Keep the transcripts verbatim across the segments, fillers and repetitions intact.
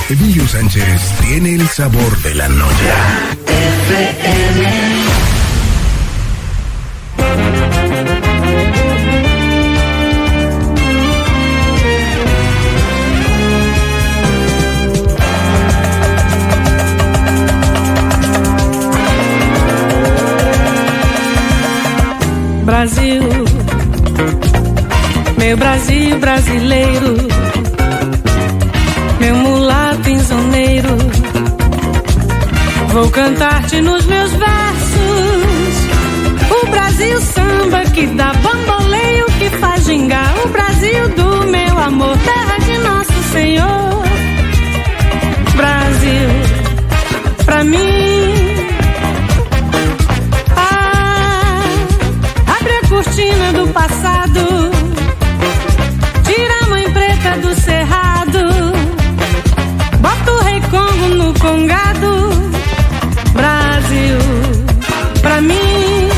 Emilio Sánchez tiene el sabor de la noche. F M. Brasil, meu Brasil brasileiro, meu mulato insoneiro, vou cantar-te nos meus versos. O Brasil samba que dá bamboleio, que faz gingar. O Brasil do meu amor, terra de nosso Senhor. Brasil, pra mim, cortina do passado, tira a mãe preta do cerrado, bota o rei Congo no congado. Brasil, pra mim,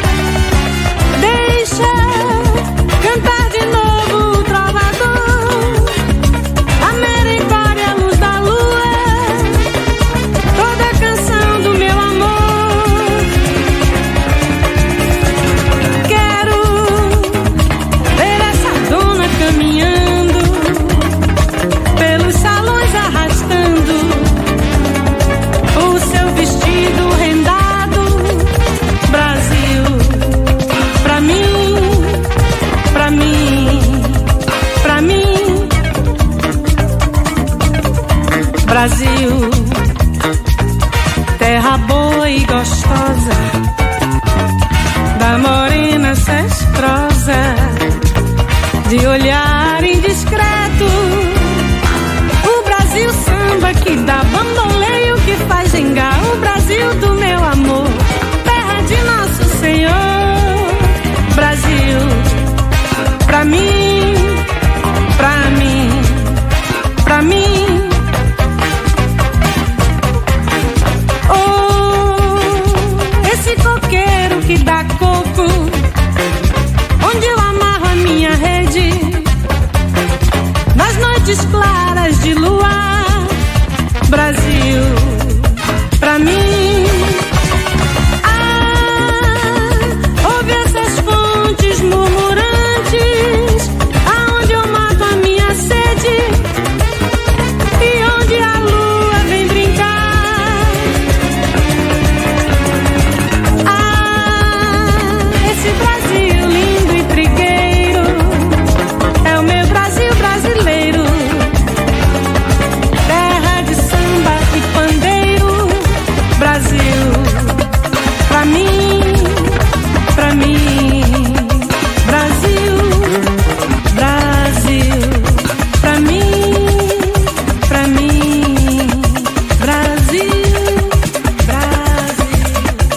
deixa cantar de novo o trovador, a merencória, a luz da lua, toda a canção do meu amor. Caminhando pelos salões, arrastando o seu vestido rendado. Brasil, pra mim, pra mim, pra mim. Brasil, terra boa e gostosa, da morena ancestrosa, de olhar indiscreto. O Brasil samba que dá bamboleio, que faz gingar. O Brasil do meu amor, terra de nosso Senhor. Brasil, pra mim, pra mim, pra mim. Oh, esse coqueiro que dá coco, onde eu amarro a minha rede, nas noites claras de luar. Brasil, pra mim. Ah, ouve essas fontes murmurantes, aonde eu mato a minha sede e onde a lua vem brincar. Ah, esse Brasil lindo e trigueiro é o meu Brasil brasileiro, terra de samba e pandeiro. Brasil, pra mim, pra mim. Brasil, Brasil, pra mim, pra mim. Brasil, Brasil,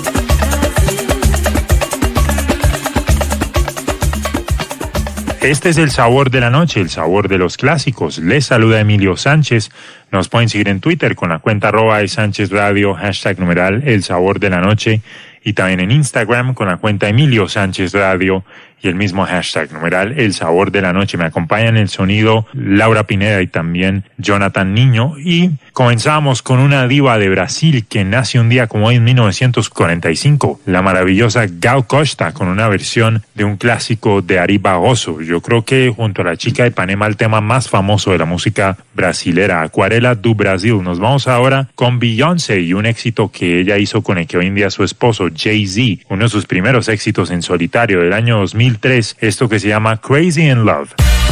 Brasil. Este es el sabor de la noche, el sabor de los clásicos. Les saluda Emilio Sánchez. Nos pueden seguir en Twitter con la cuenta arroba de Sánchez Radio, hashtag numeral el sabor de la noche, y también en Instagram con la cuenta Emilio Sánchez Radio y el mismo hashtag numeral el sabor de la noche. Me acompaña en el sonido Laura Pineda y también Jonathan Niño, y comenzamos con una diva de Brasil que nace un día como hoy en mil novecientos cuarenta y cinco, la maravillosa Gal Costa, con una versión de un clásico de Ari Barroso. Yo creo que junto a la chica de Ipanema el tema más famoso de la música brasilera, Acuarela do Brasil. Nos vamos ahora con Beyoncé y un éxito que ella hizo con el que hoy en día es su esposo Jay-Z, uno de sus primeros éxitos en solitario del año dos mil tres, esto que se llama Crazy in Love.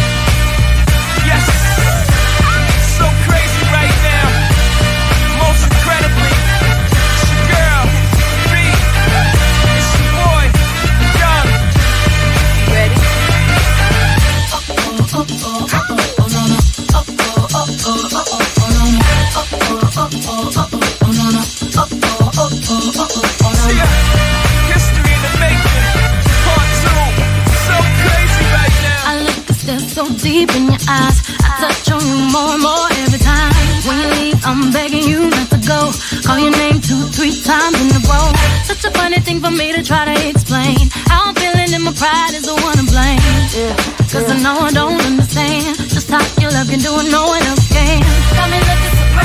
So deep in your eyes, I touch on you more and more every time. When you leave, I'm begging you not to go. Call your name two, three times in a row. Such a funny thing for me to try to explain. How I'm feeling and my pride is the one to blame. Yeah, cause I know I don't understand just how your love can do it, no one else can. Got me looking so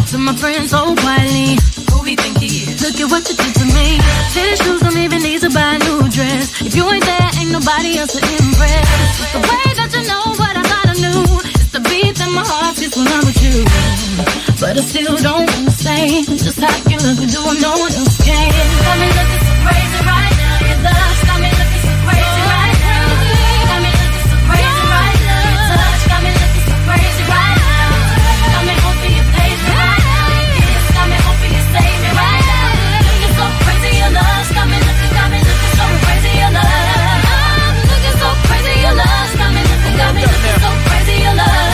to my friends so quietly. Who he think he is? Look at what you did to me. Tennis shoes don't even need to buy a new dress. If you ain't there, ain't nobody else to impress. The way that you know what I thought I knew. It's the beat that my heart gets when I'm with you. But I still don't understand just how you look and do what no one else can. Got me looking so crazy right now. Your love got me looking so crazy right now. Got me looking so crazy right now. Your touch got me looking so crazy right now. Got me hoping you praise me right now. Your kiss got me hoping you save me right now. Looking so crazy, your love got me looking, got me looking so crazy, your love. Looking so crazy, your love got me looking, got me looking so crazy, your love.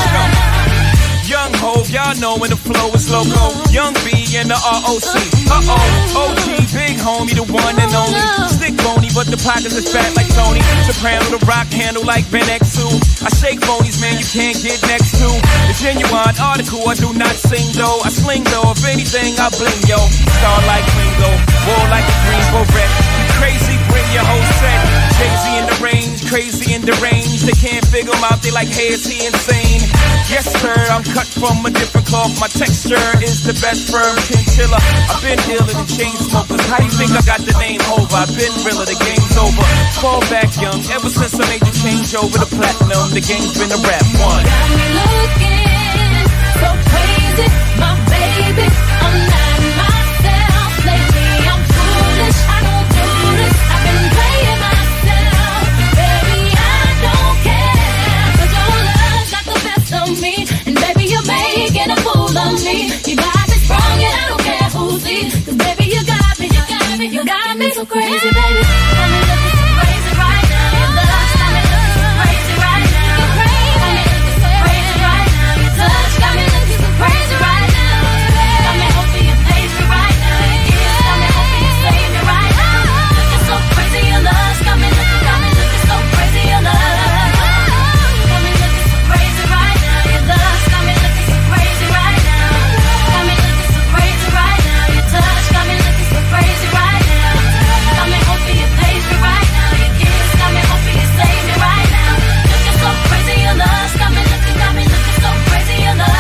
Young Hov, y'all know when the flow is loco. Young B and the R O C. Uh-oh, O G, big homie, the one and only. Stick bony, but the pockets is fat like Tony. Soprano, the rock handle like Ben X two. I shake phonies, man, you can't get next to. The genuine article, I do not sing though. I sling though, if anything, I bling yo. Star like Ringo, war like a green beret. You crazy, bring your whole set. Crazy in the range, crazy in the range. They can't figure him out, they like, hey, is he insane? Yes, sir, I'm cut from a different cloth. My texture is the best firm chinchilla. I've been iller than chain smokers. How you think I got the name over? I've been realer, the game's over. Fall back young, ever since I made the change over to platinum. The game's been a rap one. Got me looking so crazy, my baby. I'm not myself lately. I'm foolish, I don't do this. I've been playing myself, baby. I don't care, 'cause your love got the best of me. And baby, you're making a fool of me. You got me sprung and I don't care who sees. 'Cause baby, you got me, you got me, you got me so crazy, baby. Got me looking so crazy right now. Your love got me looking so crazy right now. Got me looking so crazy right now. Your touch got me looking so crazy right now. Got me hoping you praise me right now. Your kiss got me hoping you save me right now. Looking so crazy, your love got me looking, got me looking so crazy, your love. Got me looking so crazy right now. Your love got me looking so crazy right now. Got me looking so crazy right now. Your touch got me looking so crazy right now. Got me hoping you praise me right now. Your kiss got me hoping you save me right now. Looking so crazy, your love got me looking, got me looking so crazy, your love.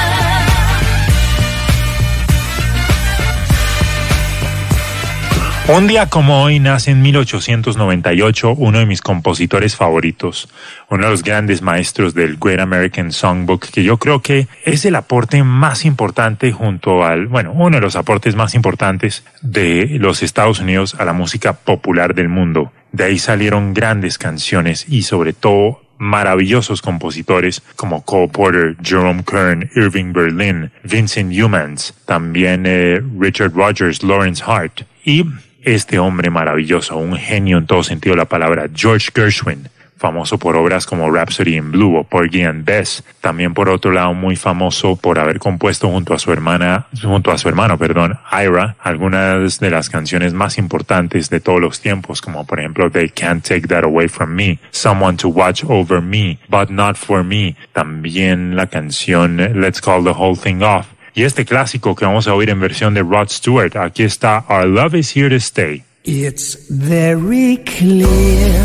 Un día como hoy nace en mil ochocientos noventa y ocho uno de mis compositores favoritos, uno de los grandes maestros del Great American Songbook, que yo creo que es el aporte más importante junto al, bueno, uno de los aportes más importantes de los Estados Unidos a la música popular del mundo. De ahí salieron grandes canciones y sobre todo maravillosos compositores como Cole Porter, Jerome Kern, Irving Berlin, Vincent Youmans, también eh, Richard Rodgers, Lawrence Hart y este hombre maravilloso, un genio en todo sentido de la palabra, George Gershwin, famoso por obras como Rhapsody in Blue o Porgy and Bess, también por otro lado muy famoso por haber compuesto junto a su hermana, junto a su hermano, perdón, Ira, algunas de las canciones más importantes de todos los tiempos, como por ejemplo They Can't Take That Away From Me, Someone to Watch Over Me, But Not For Me, también la canción Let's Call the Whole Thing Off. Y este clásico que vamos a oír en versión de Rod Stewart, aquí está Our Love Is Here to Stay. It's very clear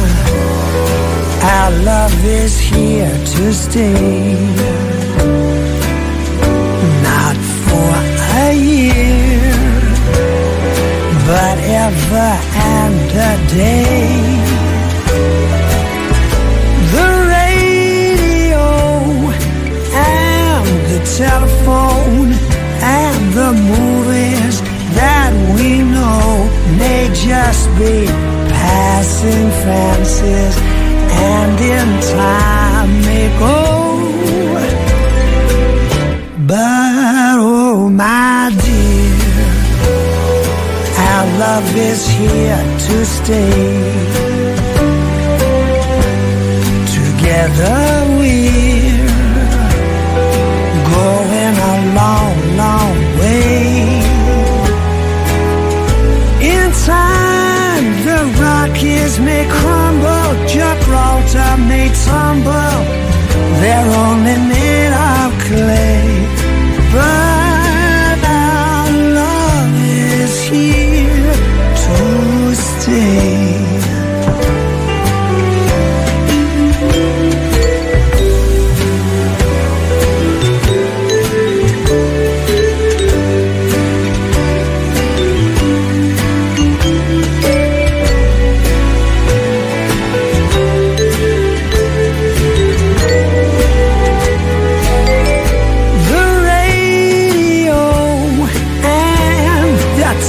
our love is here to stay, not for a year, but ever and a day. The radio and the telephone and the movies that we know may just be passing fancies, and in time may go. But oh my dear, our love is here to stay. Together we're going a long, long way. In time the Rockies may crumble, Gibraltar may tumble, they're only made of clay. But our love is here to stay.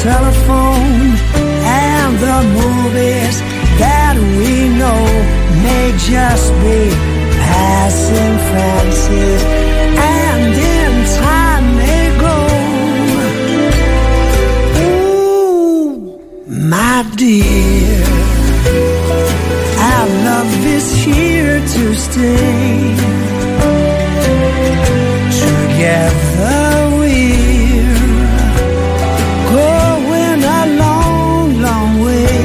telephone and the movies that we know may just be passing fancies, and in time may go. Ooh, my dear, our love is here to stay. Together we're going a long, long way.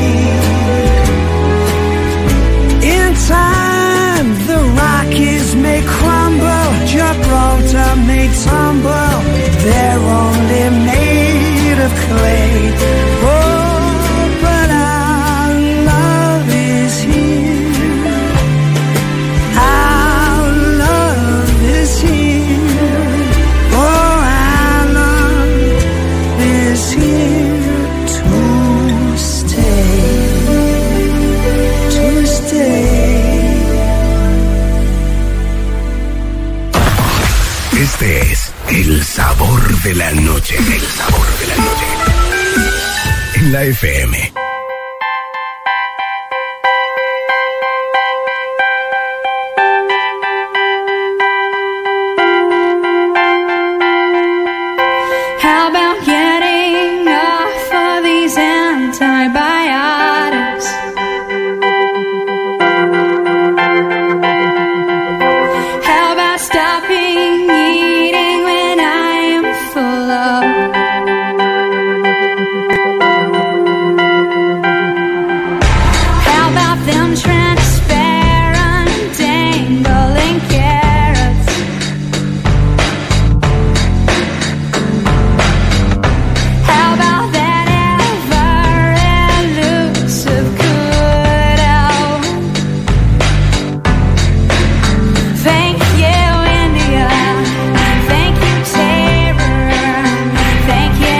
In time the Rockies may crumble, Gibraltar may tumble, they're only made of clay. Oh, but our love is here. Our love is here. Oh, our love is here to stay. To stay. Este es el sabor de la noche. El sabor de la noche. En la F M. How about getting off of these antibiotics? How about stopping eating when I am full of? How about them transparent dangling carrots? How about that ever-elusive good-out? Thank you, India. Thank you, terror. Thank you,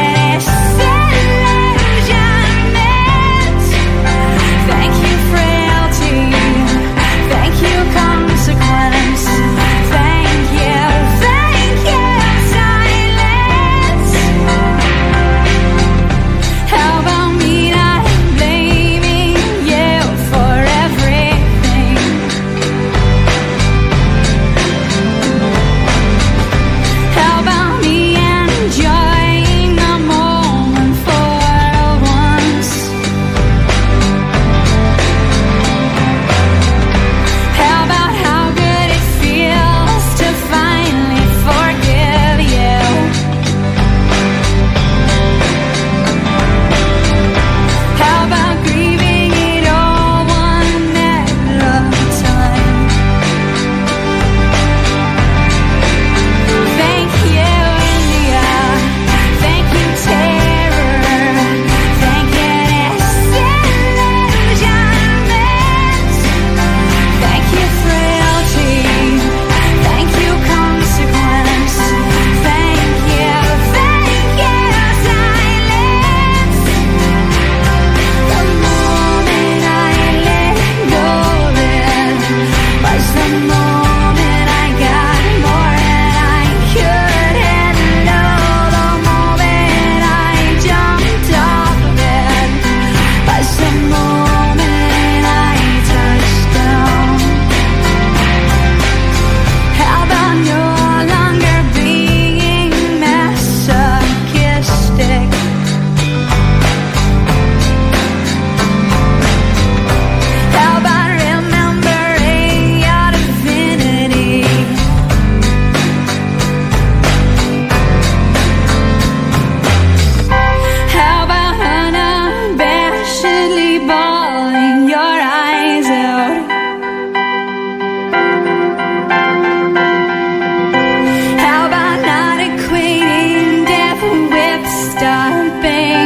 disillusionment. Thank you, frailty. Thank you, consequence. Thank you, thank you, silence. How about me not blaming you for everything? How about me enjoying the moment for once? How about how good it feels to finally forgive you? How about grieving it all one at a time? Thank you, India. Thank you, terror. Thank you, disillusionment. Thank you, frailty. Thank you, consequence. Thank you, thank you, silence. The moment I let go then was the moment I got more than I could handle. The moment I jumped off of it was the moment I touched down. How about no longer being masochistic? How about remembering your divinity? How about unabashedly bawling your eyes out? How about not equating death with stopping?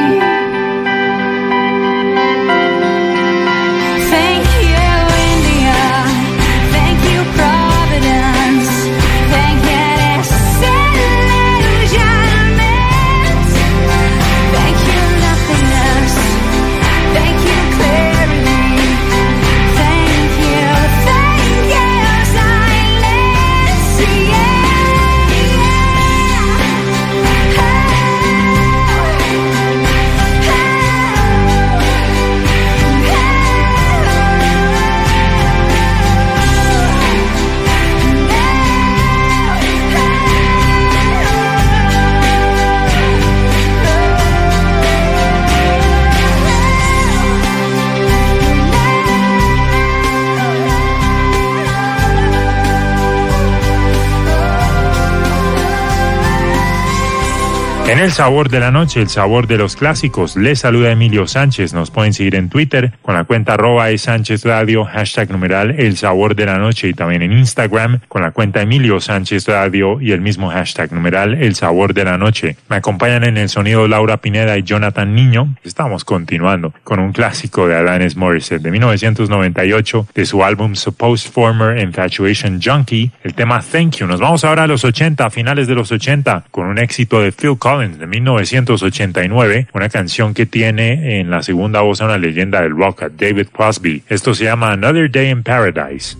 Thank you, India. Thank you, Providence. Thank you, disillusionment. Thank you, nothingness. Thank you, clarity. Thank you, thank you, silence. Yeah, yeah. En el sabor de la noche, el sabor de los clásicos, les saluda Emilio Sánchez. Nos pueden seguir en Twitter con la cuenta arroba de Sánchez Radio, hashtag numeral el sabor de la noche, y también en Instagram con la cuenta Emilio Sánchez Radio y el mismo hashtag numeral el sabor de la noche. Me acompañan en el sonido Laura Pineda y Jonathan Niño. Estamos continuando con un clásico de Alanis Morissette de mil novecientos noventa y ocho, de su álbum Supposed Former Infatuation Junkie, el tema Thank You. Nos vamos ahora a los ochenta, a finales de los ochenta, con un éxito de Phil Collins de mil novecientos ochenta y nueve, una canción que tiene en la segunda voz a una leyenda del rock, a David Crosby. Esto se llama Another Day in Paradise.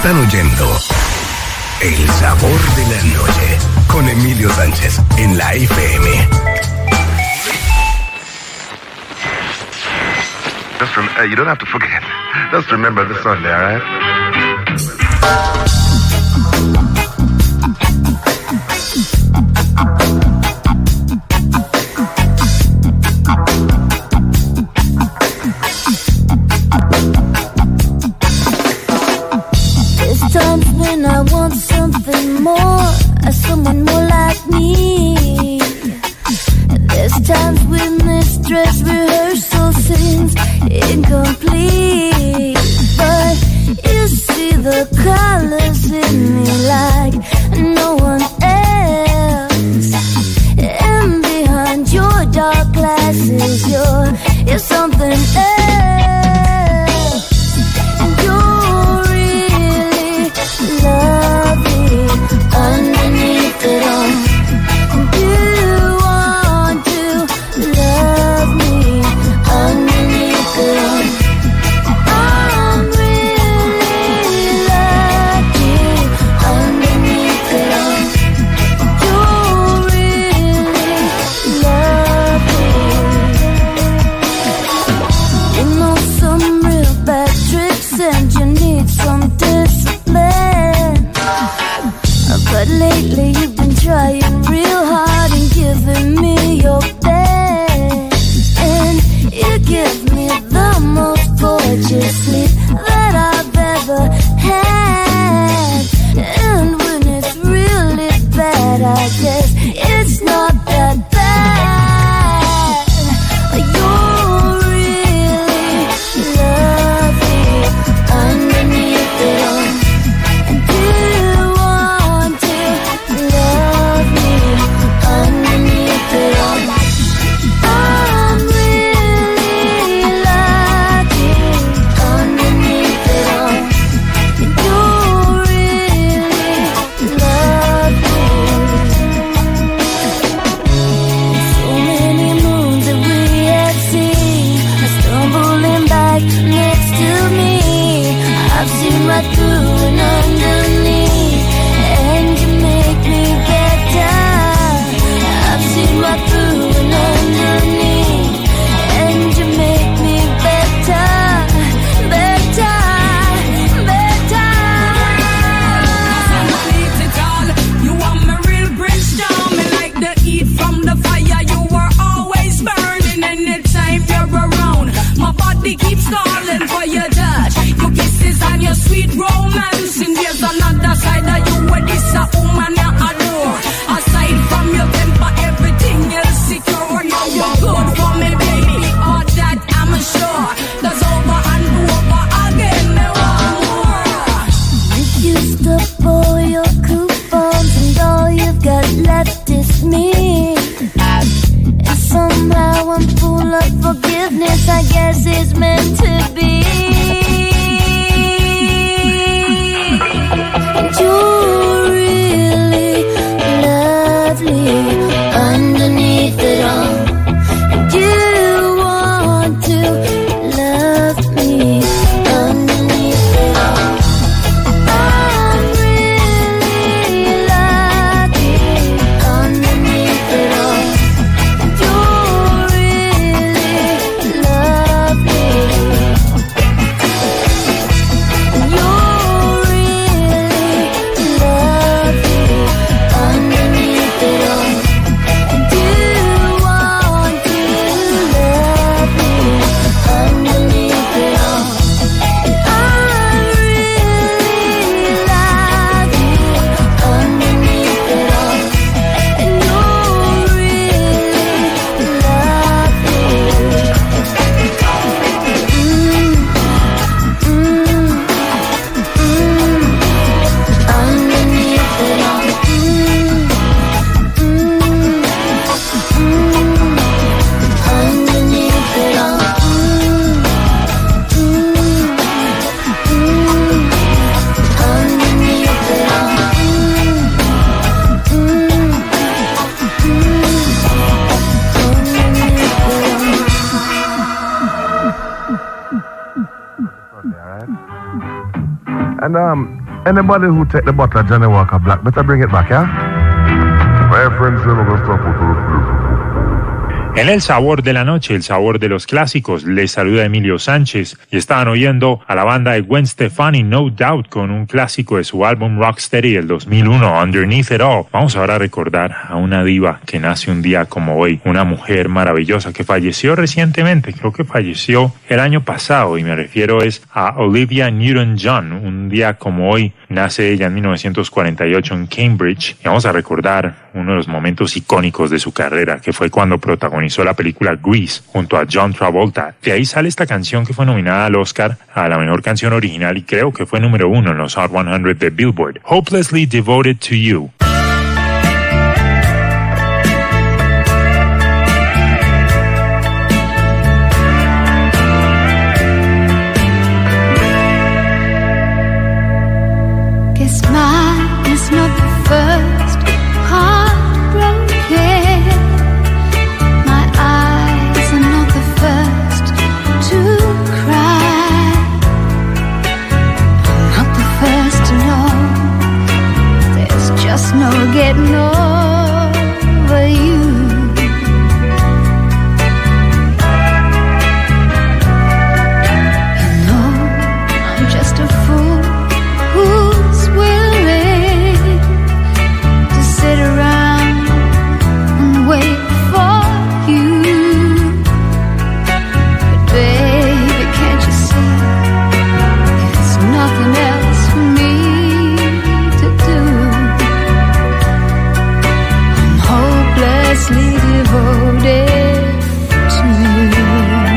Están oyendo El Sabor de la Noche con Emilio Sánchez en la F M. Just rem- uh, you don't have to forget. Just remember the Sunday, all right? There's times when I want something more, someone more like me. There's times when this dress rehearsal seems incomplete, but you see the colors in me like no one else. And behind your dark glasses, you're, you're something else. You're really lovely underneath it all. You want to love me underneath it all. I'm really lucky underneath it all. You're really lovely. You know some real bad tricks and you need some discipline. But lately you've been trying real hard and giving me your best. And you give me the most gorgeous sleep that I've ever had. And when it's really bad, I guess it's not that bad. You're really lovely underneath it all. And you want to love me underneath it all. I'm really lucky underneath it all. And you're really lovely. So many moons that we have seen are stumbling back next to me. I've seen right through and underneath, and you make me better. I've seen right through and underneath, and you make me better, better, better. Underneath it all, you are my real brimstone. Me like the heat from the fire. You are always burning anytime you're around. My body keeps calling for your touch, your kisses and your sweet romance. And there's another side of you where this a woman you adore. Aside from your temper, everything else secure. You're good for me, baby. All that I'm sure. There's over and over again. There are more. You used up all your coupons and all you've got left is me. And somehow I'm full of forgiveness, I guess it's meant to be. And you're really lovely underneath it all. And you want to love me underneath it all. I'm really lucky underneath it all. And you're really lovely. And you're really lovely underneath it all. And you want to love me underneath it all. And I'm really lucky underneath it all. And you're really lovely. Mm, mm, mm, underneath it all. Mm, mm, mm, underneath it all. Mm, mm, mm, underneath it all. Mm, mm, mm, underneath it all. Sunday, all right? And um, Anybody who take the bottle of Johnny Walker Black, better bring it back, yeah? My friends, they're not gonna stop with the En el sabor de la noche, el sabor de los clásicos, les saluda Emilio Sánchez y estaban oyendo a la banda de Gwen Stefani, No Doubt, con un clásico de su álbum Rocksteady del dos mil uno, Underneath It All. Vamos ahora a recordar a una diva que nace un día como hoy, una mujer maravillosa que falleció recientemente, creo que falleció el año pasado, y me refiero es a Olivia Newton-John. Un día como hoy nace ella en mil novecientos cuarenta y ocho en Cambridge, y vamos a recordar uno de los momentos icónicos de su carrera, que fue cuando protagonizó la película Grease junto a John Travolta. De ahí sale esta canción que fue nominada al Oscar a la mejor canción original y creo que fue número uno en los Hot cien de Billboard. Hopelessly Devoted to You. Guess mine is not the first heartbroken. My eyes are not the first to cry. I'm not the first to know there's just no getting over you. You know I'm just a fool who's willing to sit around and wait for you. But baby, can't you see there's nothing else for me to do? I'm hopelessly devoted to you.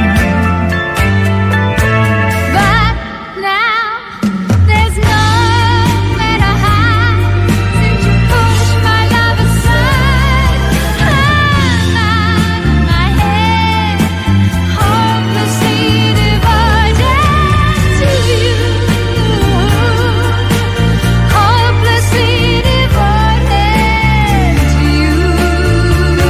But now there's nowhere to hide since you pushed my love aside. I'm out of my head, hopelessly devoted to you. Hopelessly devoted to you.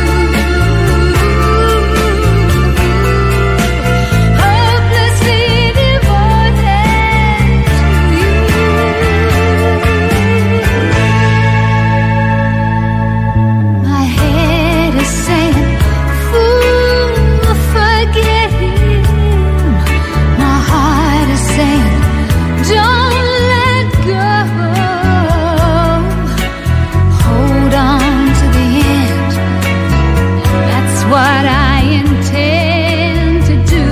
Hopelessly devoted to you. My head is saying, fool, forget him. My heart is saying, don't let go. Hold on to the end. That's what I intend to do.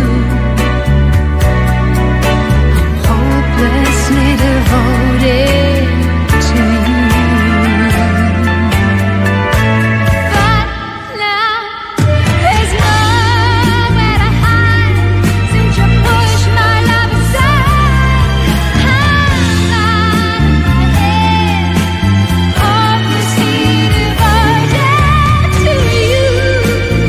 I'm hopelessly devoted to you. But now there's nowhere to hide since you pushed my love aside. I'm out of my head, hopelessly devoted to you.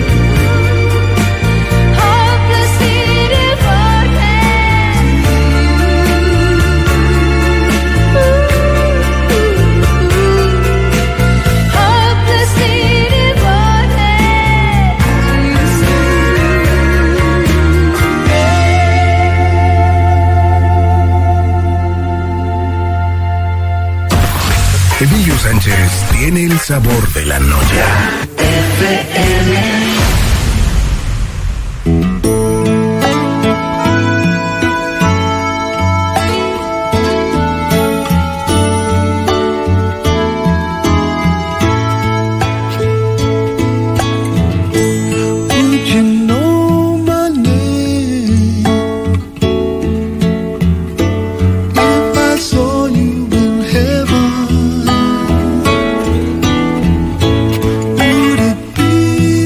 Hopelessly devoted to you. Hopelessly Emilio Sánchez tiene el sabor de la noche. Would you know my name if I saw you in heaven? Would it be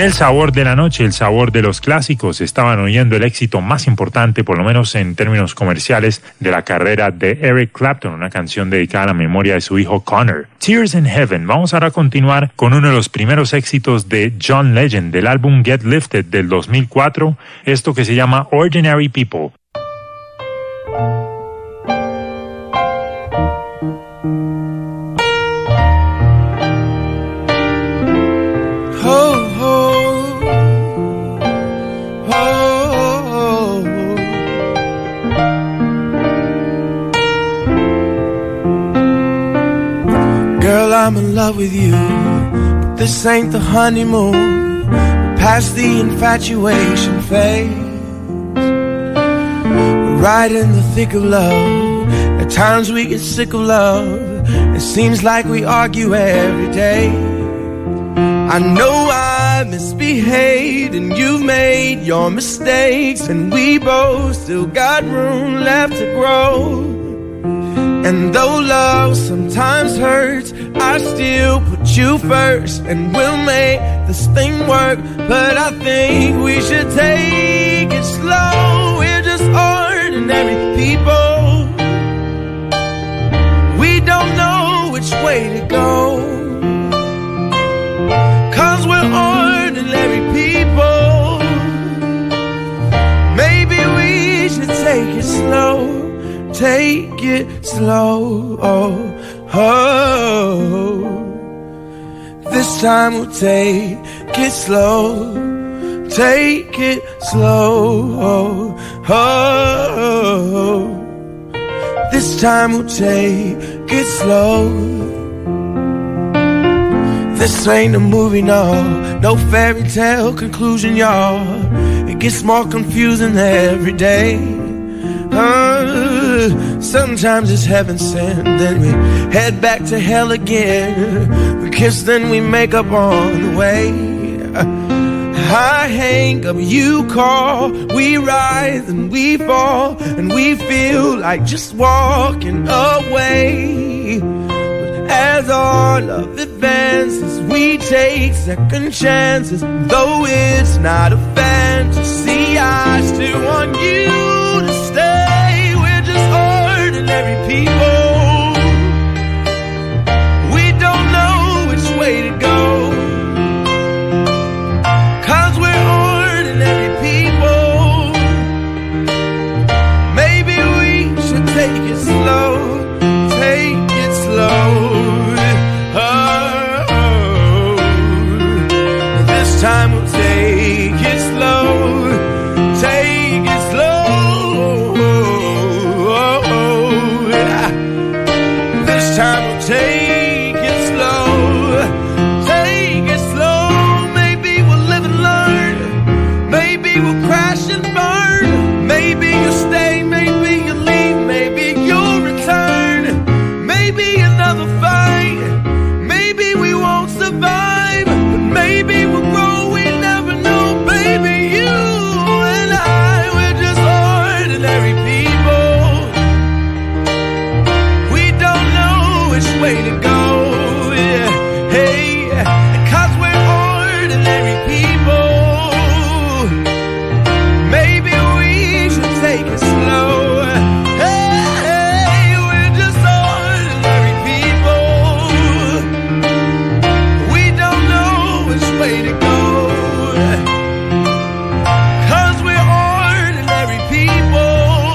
el sabor de la noche, el sabor de los clásicos, estaban oyendo el éxito más importante, por lo menos en términos comerciales, de la carrera de Eric Clapton, una canción dedicada a la memoria de su hijo Connor. Tears in Heaven. Vamos ahora a continuar con uno de los primeros éxitos de John Legend, del álbum Get Lifted del dos mil cuatro, esto que se llama Ordinary People. I'm in love with you, but this ain't the honeymoon. We're past the infatuation phase. We're right in the thick of love. At times we get sick of love. It seems like we argue every day. I know I misbehaved and you've made your mistakes, and we both still got room left to grow. And though love sometimes hurts, I still put you first, and we'll make this thing work. But I think we should take it slow. We're just ordinary people. We don't know which way to go, 'cause we're ordinary people. Maybe we should take it slow. Take it slow, oh, oh. This time we'll take it slow. Take it slow, oh, oh. This time we'll take it slow. This ain't a movie, no, no fairy tale conclusion, y'all. It gets more confusing every day. Uh, sometimes it's heaven sent, then we head back to hell again. We kiss, then we make up on the way. I hang up, you call, we rise and we fall, and we feel like just walking away. But as our love advances, we take second chances. Though it's not a fantasy, I still want you to stay. Ordinary people. We don't know which way to go, 'cause we're ordinary people. Maybe we should take it slow. Take it slow. Oh, this time we'll take it slow. Take it slow. This time we'll take it slow. Take it slow. Maybe we'll live and learn. Maybe we'll crash and burn. Maybe you'll stay, maybe you'll leave, maybe you'll return. Maybe another fight. Maybe we won't survive, but maybe we'll grow. We never know, baby. You and I, we're just ordinary people. Way to go, yeah, hey, 'cause we're ordinary people. Maybe we should take it slow. Hey, we're just ordinary people. We don't know which way to go, 'cause we're ordinary people.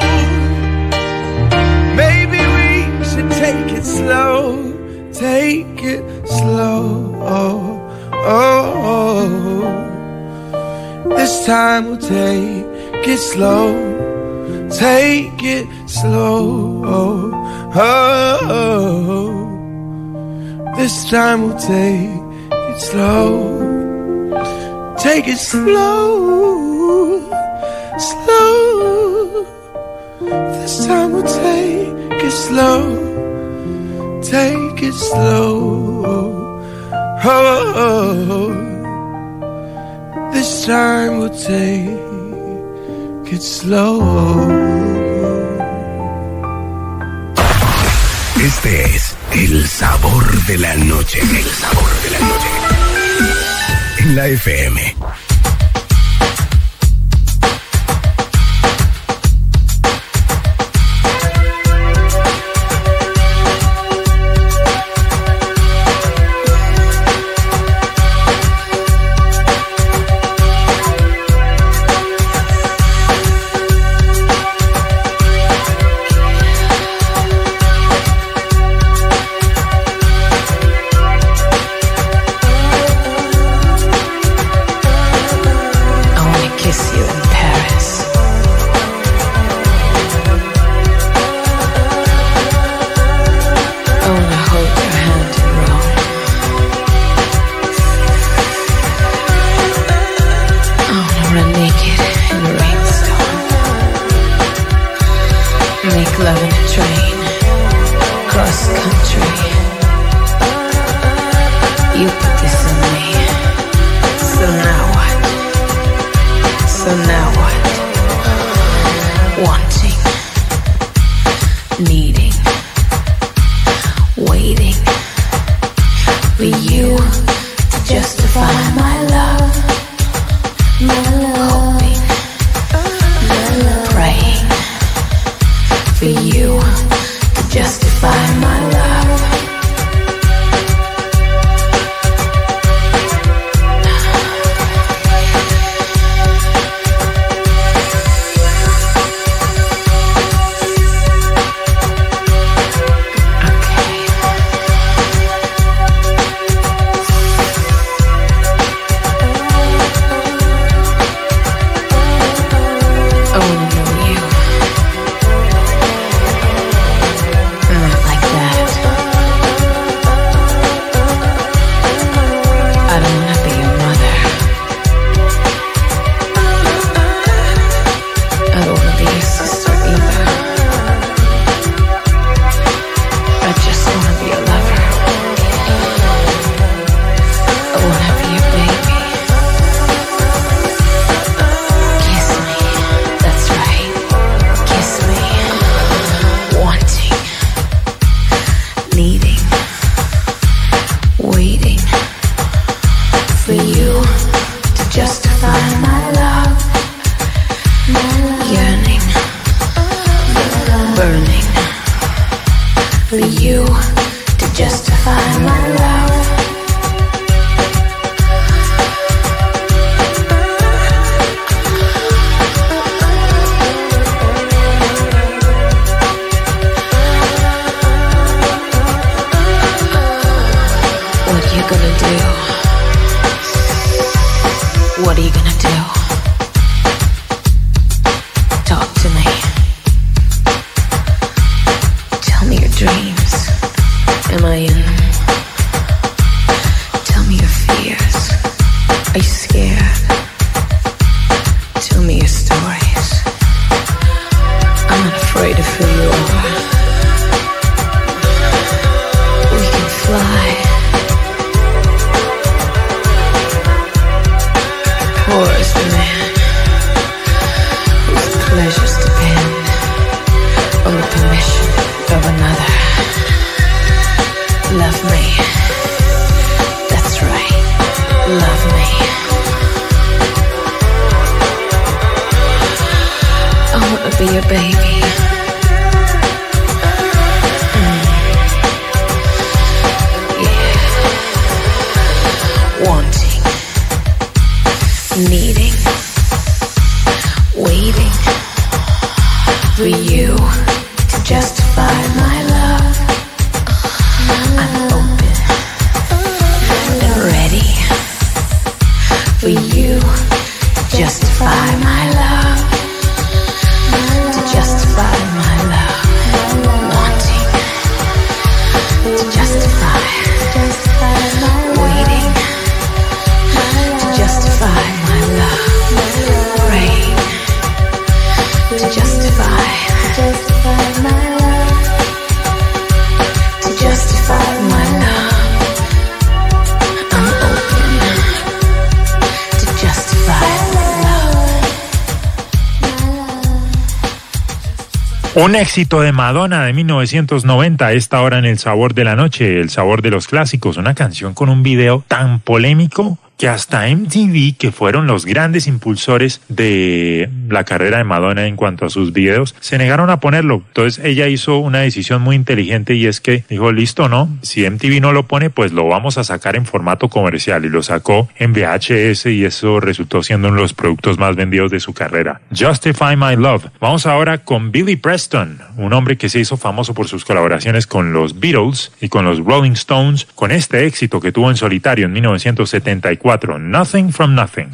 Maybe we should take it slow. Take it slow, oh, oh, oh. This time we'll take it slow. Take it slow, oh, oh, oh. This time we'll take it slow. Take it slow, slow. This time we'll take it slow. Take it slow. Oh, oh, oh. This time we'll take it slow. Este es el sabor de la noche. El sabor de la noche. en la F M. Un éxito de Madonna de mil novecientos noventa, a esta hora en El Sabor de la Noche, El Sabor de los Clásicos, una canción con un video tan polémico que hasta M T V, que fueron los grandes impulsores de la carrera de Madonna en cuanto a sus videos, se negaron a ponerlo. Entonces ella hizo una decisión muy inteligente y es que dijo, listo, ¿no? Si M T V no lo pone, pues lo vamos a sacar en formato comercial, y lo sacó en V H S y eso resultó siendo uno de los productos más vendidos de su carrera. Justify My Love. Vamos ahora con Billy Preston, un hombre que se hizo famoso por sus colaboraciones con los Beatles y con los Rolling Stones, con este éxito que tuvo en solitario en mil novecientos setenta y cuatro, Nothing from Nothing.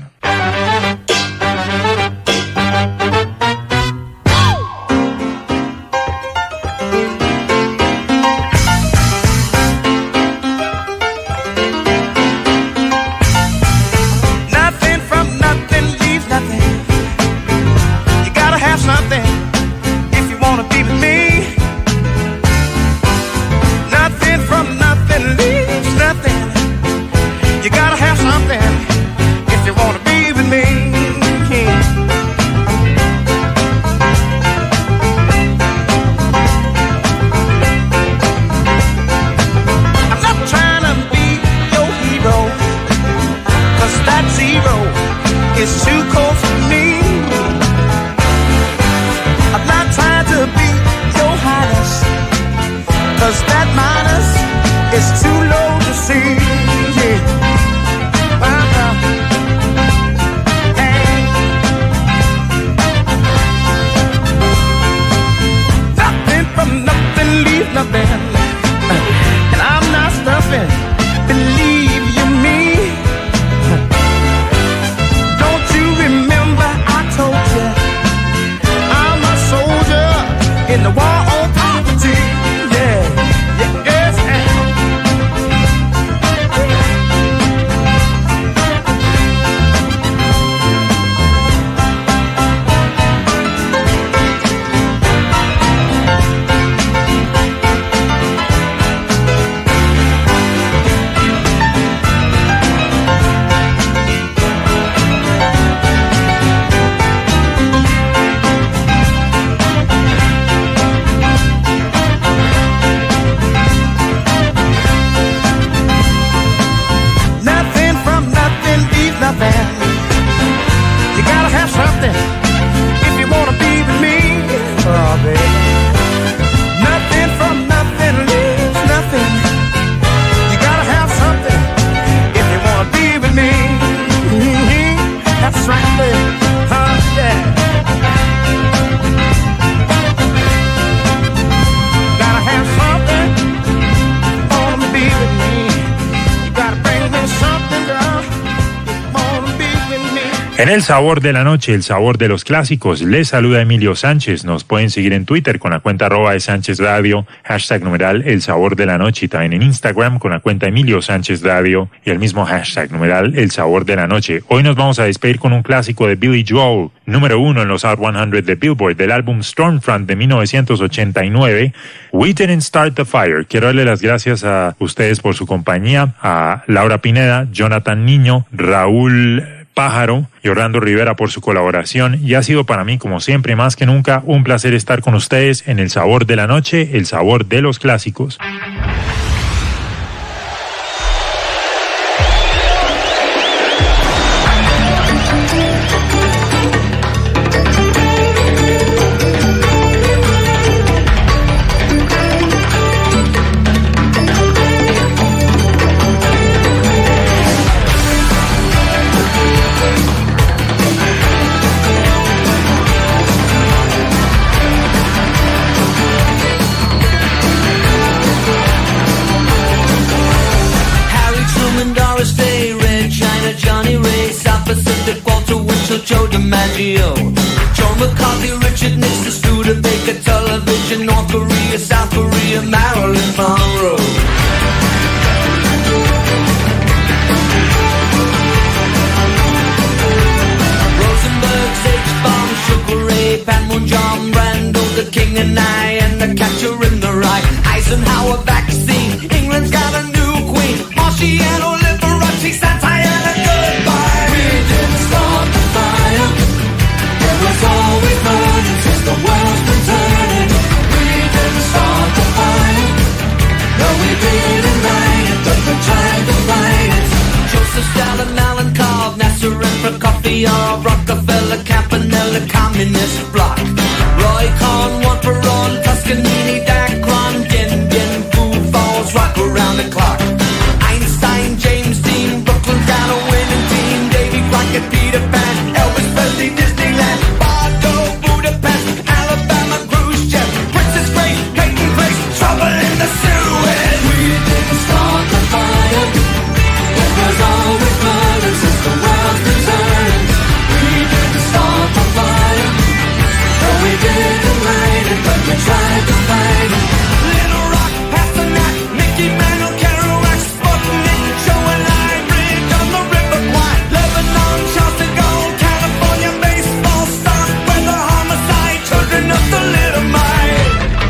En el sabor de la noche, el sabor de los clásicos, les saluda Emilio Sánchez. Nos pueden seguir en Twitter con la cuenta arroba de Sánchez Radio, hashtag numeral el sabor de la noche, y también en Instagram con la cuenta Emilio Sánchez Radio y el mismo hashtag numeral el sabor de la noche. Hoy nos vamos a despedir con un clásico de Billy Joel, número uno en los Hot cien de Billboard, del álbum Stormfront de mil novecientos ochenta y nueve, We Didn't Start the Fire. Quiero darle las gracias a ustedes por su compañía, a Laura Pineda, Jonathan Niño, Raúl Pájaro y Orlando Rivera por su colaboración, y ha sido para mí, como siempre, más que nunca, un placer estar con ustedes en el sabor de la noche, el sabor de los clásicos. Joe DiMaggio, Joe McCarthy, Richard Nixon, Studebaker, Television, North Korea, South Korea, Marilyn Monroe. Rosenberg, H-Bomb, Sugar Ray, Panmun, John Randall, the King and I, and the Catcher in the Rye. Eisenhower vaccine, England's got a new queen, Marciano, Liberace, Santana, goodbye. We didn't start the fire, it was always burning since the world's been turning. We didn't start the fire, no we didn't light it, but we tried to fight it. Joseph Stalin, Alan communist bloc. Roy Cohn, one for all, Toscanini, Dacron, Bien Bien, Foo Falls, rock around the clock. Einstein, James Dean, Brooklyn's got a winning team. Davy Crockett, Peter Pan, Elvis Presley, Disneyland, Bardo, Budapest, Alabama, Khrushchev, Princess Grace, Peyton Place, trouble in the Suez. We didn't start the fire, it was always burning since the world's been turning. We didn't start the fire, no we didn't light it, but we tried to fight it. Little Rock, Pasternak, Mickey Mantle, Kerouac, Sputnik, Show and Line, Bridge on the River Kwai, Lebanon, Charleston Gold, California baseball star, weather homicide, children of the Little Mile.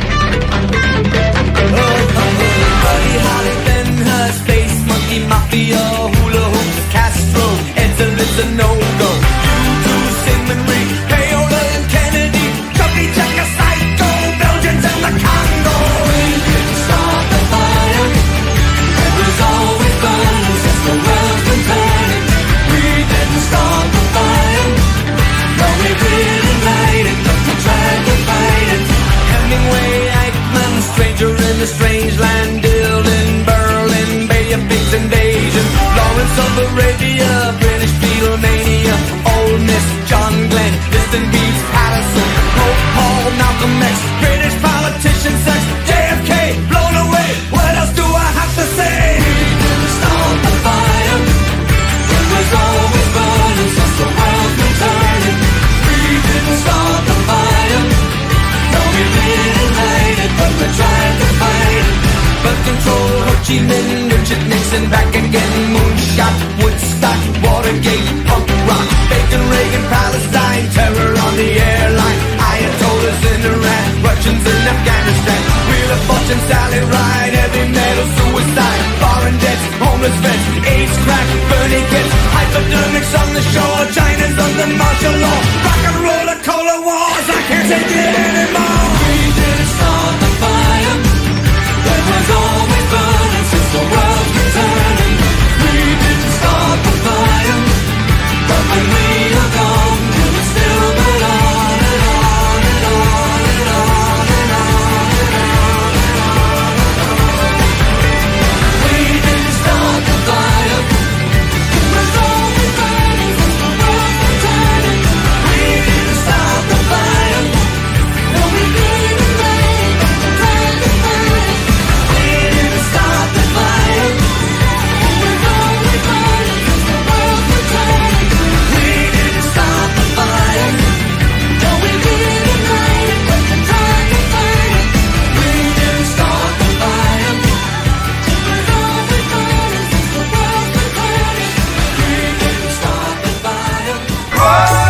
Oh, oh, oh, Buddy Holly, Ben Hur, Space Monkey, Mafia, Hula Hoops, Castro, Ed's a no-go. U two, Sigmund Freak, Payola and Kennedy, Chubby Checker, Psycho, Belgians and the Congo. We didn't start the fire, it was always burning since the world's been turning. We didn't start the fire, no we didn't light it, but we tried to fight it. Hemingway, Eichmann, stranger in a strange land, Dylan, Berlin, Bay of Pigs invasion, Lawrence of Arabia, British Beatlemania, Old Miss, John Glenn, Distant Beats, Patterson, Pope Paul, Malcolm X, British politician sex, J F K, blown away, what else do I have to say? We didn't start the fire, it was always burning since the world's been turning. We didn't start the fire, no we didn't light it, but we tried to fight it. But control, Ho Chi Minh, Richard Nixon, back again, moonshot, Woodstock, Watergate, punk rock, Bacon, Reagan, Palestine, terror on the airline, Ayatollahs in Iran, Russians in Afghanistan, Wheel of Fortune, Sally Ride, heavy metal, suicide, foreign debts, homeless vets, AIDS, crack, burning kids, hypodermics on the shore, China's under martial law, rock and roller, cola wars, I can't take it.